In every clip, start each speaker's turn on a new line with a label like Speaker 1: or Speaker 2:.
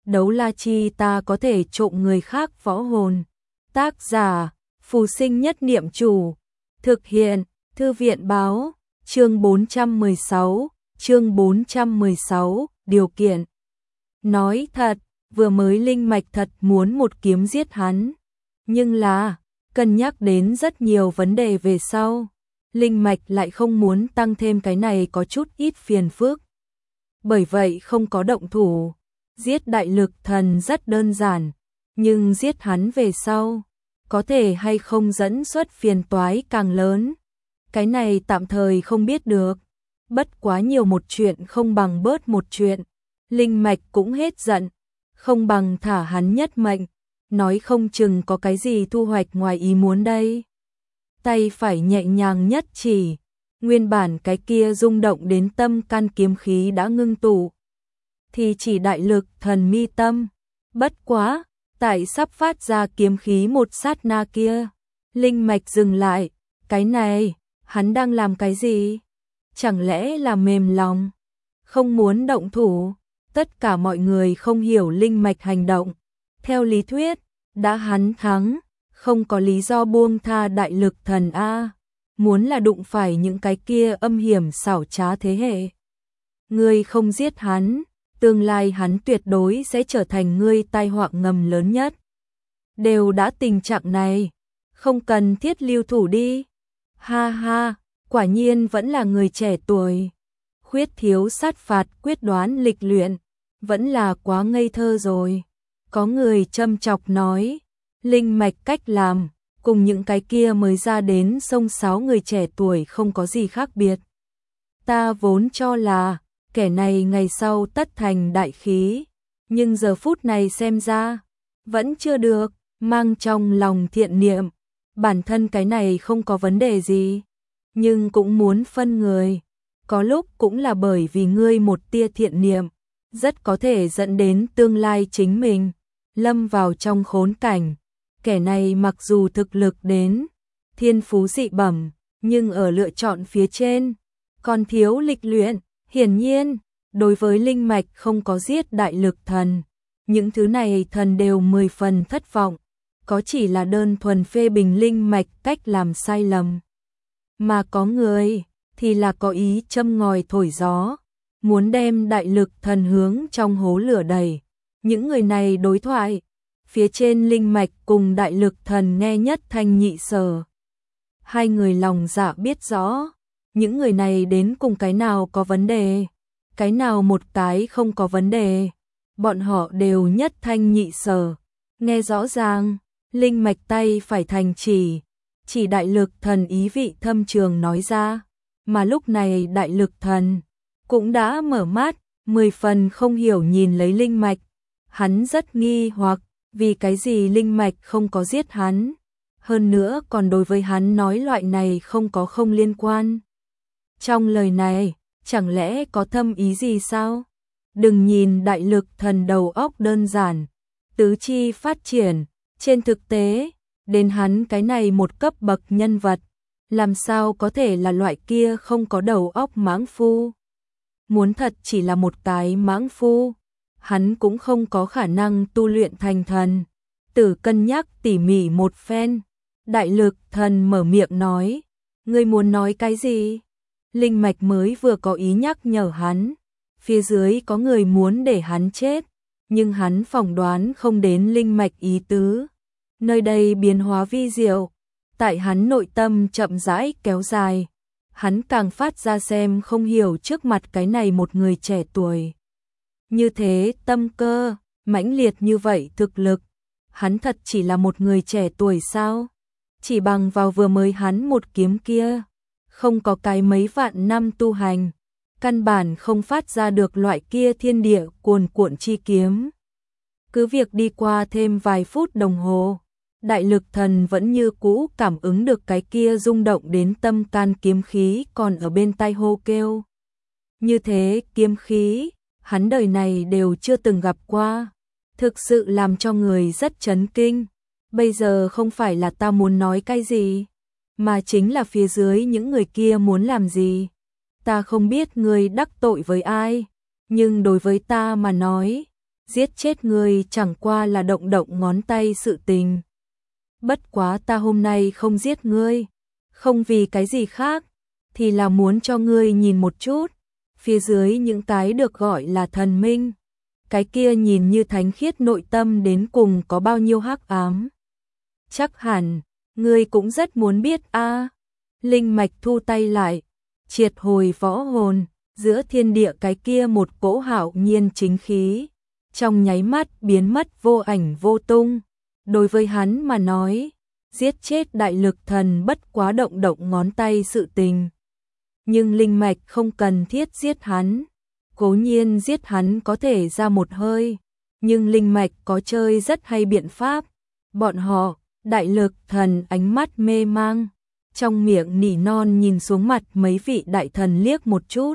Speaker 1: đấu la chi ta có thể trộm người khác võ hồn. Tác giả, Phù Sinh Nhất Niệm Chủ. Thực hiện, Thư viện báo, chương 416, điều kiện. Nói thật, vừa mới linh mạch thật muốn một kiếm giết hắn. Nhưng là, cân nhắc đến rất nhiều vấn đề về sau. Linh mạch lại không muốn tăng thêm cái này có chút ít phiền phức. Bởi vậy không có động thủ. Giết đại lực thần rất đơn giản, nhưng giết hắn về sau, có thể hay không dẫn xuất phiền toái càng lớn. Cái này tạm thời không biết được. Bất quá nhiều một chuyện không bằng bớt một chuyện. Linh mạch cũng hết giận, không bằng thả hắn nhất mệnh, nói không chừng có cái gì thu hoạch ngoài ý muốn đây. Tay phải nhẹ nhàng nhất chỉ, nguyên bản cái kia rung động đến tâm can kiếm khí đã ngưng tụ. Thì chỉ đại lực thần mi tâm. Bất quá, tại sắp phát ra kiếm khí một sát na kia, linh mạch dừng lại. Cái này, hắn đang làm cái gì? Chẳng lẽ là mềm lòng, không muốn động thủ? Tất cả mọi người không hiểu linh mạch hành động. Theo lý thuyết, đã hắn thắng, không có lý do buông tha đại lực thần A. Muốn là đụng phải những cái kia âm hiểm xảo trá thế hệ. Ngươi không giết hắn, tương lai hắn tuyệt đối sẽ trở thành ngươi tai họa ngầm lớn nhất. Đều đã tình trạng này, không cần thiết lưu thủ đi. Ha ha, quả nhiên vẫn là người trẻ tuổi. Khuyết thiếu sát phạt quyết đoán lịch luyện, vẫn là quá ngây thơ rồi. Có người châm chọc nói, linh mạch cách làm, cùng những cái kia mới ra đến sông sáo người trẻ tuổi không có gì khác biệt. Ta vốn cho là, kẻ này ngày sau tất thành đại khí, nhưng giờ phút này xem ra, vẫn chưa được, mang trong lòng thiện niệm. Bản thân cái này không có vấn đề gì, nhưng cũng muốn phân người. Có lúc cũng là bởi vì ngươi một tia thiện niệm, rất có thể dẫn đến tương lai chính mình lâm vào trong khốn cảnh. Kẻ này mặc dù thực lực đến thiên phú dị bẩm, nhưng ở lựa chọn phía trên còn thiếu lịch luyện. Hiển nhiên, đối với linh mạch không có giết đại lực thần, những thứ này thần đều 10 phần thất vọng. Có chỉ là đơn thuần phê bình linh mạch cách làm sai lầm. Mà có người thì là có ý châm ngòi thổi gió, muốn đem đại lực thần hướng trong hố lửa đẩy. Những người này đối thoại, phía trên linh mạch cùng đại lực thần nghe nhất thanh nhị sở. Hai người lòng dạ biết rõ, những người này đến cùng cái nào có vấn đề, cái nào một cái không có vấn đề. Bọn họ đều nhất thanh nhị sở, nghe rõ ràng. Linh mạch tay phải thành chỉ đại lực thần ý vị thâm trường nói ra, mà lúc này đại lực thần cũng đã mở mắt, 10 phần không hiểu nhìn lấy linh mạch. Hắn rất nghi hoặc, vì cái gì linh mạch không có giết hắn, hơn nữa còn đối với hắn nói loại này không có không liên quan. Trong lời này, chẳng lẽ có thâm ý gì sao? Đừng nhìn đại lực thần đầu óc đơn giản, tứ chi phát triển. Trên thực tế, đến hắn cái này một cấp bậc nhân vật, làm sao có thể là loại kia không có đầu óc mãng phu. Muốn thật chỉ là một cái mãng phu, hắn cũng không có khả năng tu luyện thành thần. Tử cân nhắc tỉ mỉ một phen, đại lực thần mở miệng nói, ngươi muốn nói cái gì? Linh mạch mới vừa có ý nhắc nhở hắn, phía dưới có người muốn để hắn chết. Nhưng hắn phỏng đoán không đến linh mạch ý tứ. Nơi đây biến hóa vi diệu, tại hắn nội tâm chậm rãi kéo dài, hắn càng phát ra xem không hiểu trước mặt cái này một người trẻ tuổi. Như thế tâm cơ, mãnh liệt như vậy thực lực, hắn thật chỉ là một người trẻ tuổi sao? Chỉ bằng vào vừa mới hắn một kiếm kia, không có cái mấy vạn năm tu hành, căn bản không phát ra được loại kia thiên địa cuồn cuộn chi kiếm. Cứ việc đi qua thêm vài phút đồng hồ, đại lực thần vẫn như cũ cảm ứng được cái kia rung động đến tâm can kiếm khí còn ở bên tai hô kêu. Như thế kiếm khí, hắn đời này đều chưa từng gặp qua, thực sự làm cho người rất chấn kinh. Bây giờ không phải là ta muốn nói cái gì, mà chính là phía dưới những người kia muốn làm gì. Ta không biết ngươi đắc tội với ai, nhưng đối với ta mà nói, giết chết ngươi chẳng qua là động động ngón tay sự tình. Bất quá ta hôm nay không giết ngươi, không vì cái gì khác, thì là muốn cho ngươi nhìn một chút, phía dưới những cái được gọi là thần minh, cái kia nhìn như thánh khiết nội tâm đến cùng có bao nhiêu hắc ám. Chắc hẳn, ngươi cũng rất muốn biết a. Linh mạch thu tay lại, triệt hồi võ hồn, giữa thiên địa cái kia một cỗ hạo nhiên chính khí, trong nháy mắt biến mất vô ảnh vô tung. Đối với hắn mà nói, giết chết đại lực thần bất quá động động ngón tay sự tình. Nhưng linh mạch không cần thiết giết hắn. Cố nhiên giết hắn có thể ra một hơi, nhưng linh mạch có chơi rất hay biện pháp. Bọn họ, đại lực thần ánh mắt mê mang, trong miệng nỉ non nhìn xuống mặt mấy vị đại thần liếc một chút.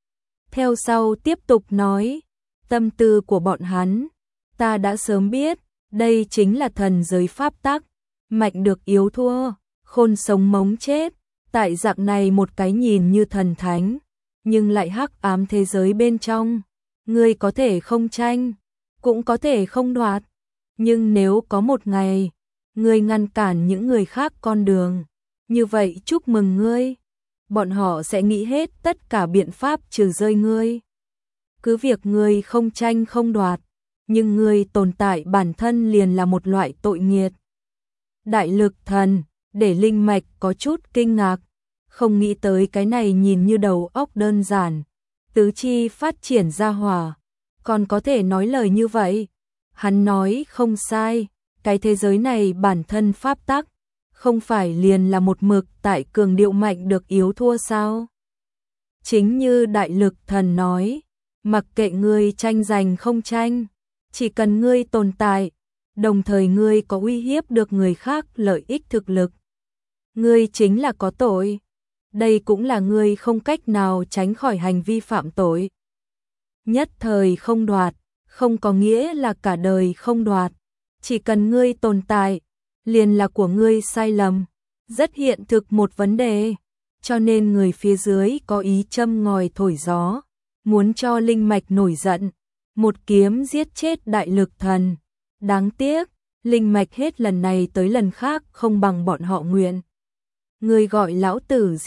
Speaker 1: Theo sau tiếp tục nói, tâm tư của bọn hắn, ta đã sớm biết, đây chính là thần giới pháp tắc, mạnh được yếu thua, khôn sống mống chết, tại dạng này một cái nhìn như thần thánh, nhưng lại hắc ám thế giới bên trong, ngươi có thể không tranh, cũng có thể không đoạt, nhưng nếu có một ngày, ngươi ngăn cản những người khác con đường, như vậy chúc mừng ngươi, bọn họ sẽ nghĩ hết tất cả biện pháp trừ rơi ngươi. Cứ việc ngươi không tranh không đoạt, nhưng ngươi tồn tại bản thân liền là một loại tội nghiệt. Đại lực thần, để linh mạch có chút kinh ngạc, không nghĩ tới cái này nhìn như đầu óc đơn giản, tứ chi phát triển ra hỏa, còn có thể nói lời như vậy. Hắn nói không sai, cái thế giới này bản thân pháp tắc, không phải liền là một mực tại cường điệu mạnh được yếu thua sao? Chính như đại lực thần nói, mặc kệ ngươi tranh giành không tranh, chỉ cần ngươi tồn tại, đồng thời ngươi có uy hiếp được người khác lợi ích thực lực, ngươi chính là có tội. Đây cũng là ngươi không cách nào tránh khỏi hành vi phạm tội. Nhất thời không đoạt, không có nghĩa là cả đời không đoạt. Chỉ cần ngươi tồn tại, liền là của ngươi sai lầm. Rất hiện thực một vấn đề. Cho nên người phía dưới có ý châm ngòi thổi gió, muốn cho linh mạch nổi giận, một kiếm giết chết đại lực thần. Đáng tiếc, linh mạch hết lần này tới lần khác không bằng bọn họ nguyện. Người gọi lão tử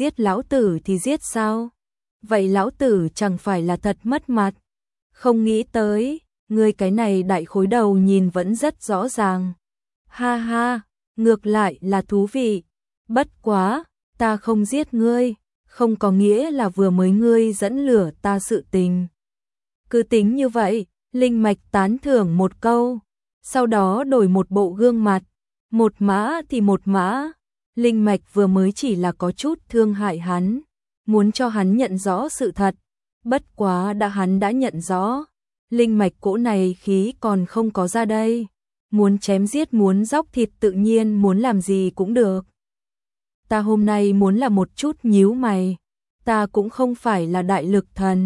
Speaker 1: thì giết sao? Vậy lão tử chẳng phải là thật mất mặt. Không nghĩ tới, người cái này đại khối đầu nhìn vẫn rất rõ ràng. Ha ha, ngược lại là thú vị. Bất quá, ta không giết ngươi, không có nghĩa là vừa mới ngươi dẫn lửa ta sự tình. Cứ tính như vậy, linh mạch tán thưởng một câu, sau đó đổi một bộ gương mặt, một mã thì một mã. Linh mạch vừa mới chỉ là có chút thương hại hắn, muốn cho hắn nhận rõ sự thật, bất quá hắn đã nhận rõ, linh mạch cỗ này khí còn không có ra đây, muốn chém giết muốn dóc thịt tự nhiên muốn làm gì cũng được. Ta hôm nay muốn là một chút nhíu mày, ta cũng không phải là đại lực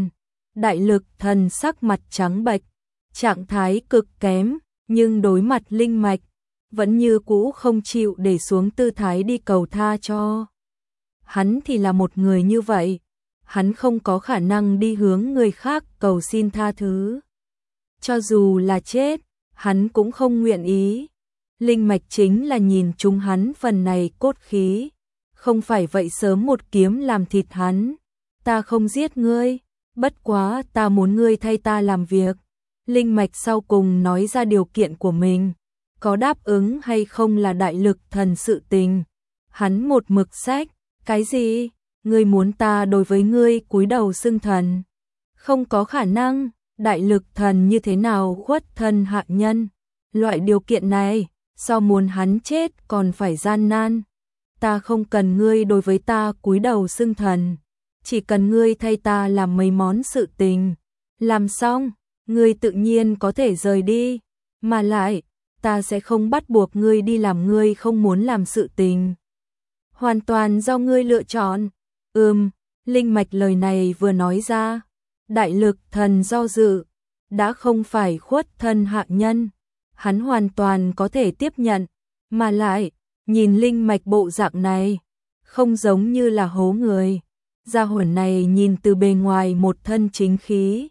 Speaker 1: thần sắc mặt trắng bệch, trạng thái cực kém, nhưng đối mặt linh mạch, vẫn như cũ không chịu để xuống tư thái đi cầu tha cho. Hắn thì là một người như vậy, hắn không có khả năng đi hướng người khác cầu xin tha thứ. Cho dù là chết, hắn cũng không nguyện ý. Linh mạch chính là nhìn chúng hắn phần này cốt khí, không phải vậy sớm một kiếm làm thịt hắn. Ta không giết ngươi, bất quá ta muốn ngươi thay ta làm việc. Linh mạch sau cùng nói ra điều kiện của mình. Có đáp ứng hay không là đại lực thần sự tình. Hắn một mực sách, cái gì? Ngươi muốn ta đối với ngươi cúi đầu xưng thần? Không có khả năng, đại lực thần như thế nào khuất thân hạ nhân? Loại điều kiện này, so muốn hắn chết còn phải gian nan. Ta không cần ngươi đối với ta cúi đầu xưng thần, chỉ cần ngươi thay ta làm mấy món sự tình. Làm xong, ngươi tự nhiên có thể rời đi, mà lại ta sẽ không bắt buộc ngươi đi làm ngươi không muốn làm sự tình. Hoàn toàn do ngươi lựa chọn. Linh mạch lời này vừa nói ra, đại lực thần do dự, đã không phải khuất thân hạ nhân, hắn hoàn toàn có thể tiếp nhận, mà lại, nhìn linh mạch bộ dạng này, không giống như là hố người. Gia hồn này nhìn từ bề ngoài một thân chính khí,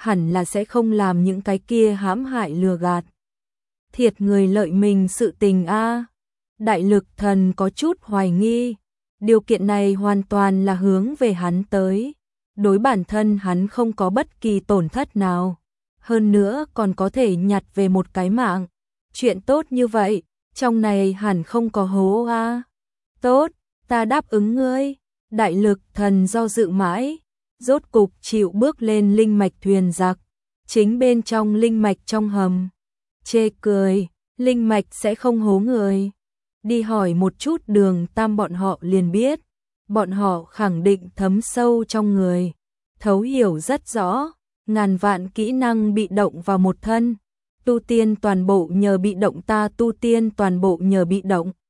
Speaker 1: hẳn là sẽ không làm những cái kia hãm hại lừa gạt. Thiệt người lợi mình sự tình a. Đại lực thần có chút hoài nghi, điều kiện này hoàn toàn là hướng về hắn tới. Đối bản thân hắn không có bất kỳ tổn thất nào, hơn nữa còn có thể nhặt về một cái mạng. Chuyện tốt như vậy, trong này hẳn không có hố a. Tốt, ta đáp ứng ngươi. Đại lực thần do dự mãi, rốt cục chịu bước lên linh mạch thuyền giặc, chính bên trong linh mạch trong hầm. Chê cười, linh mạch sẽ không hố người. Đi hỏi một chút Đường Tam bọn họ liền biết, bọn họ khẳng định thấm sâu trong người, thấu hiểu rất rõ, ngàn vạn kỹ năng bị động vào một thân, tu tiên toàn bộ nhờ bị động, ta tu tiên toàn bộ nhờ bị động.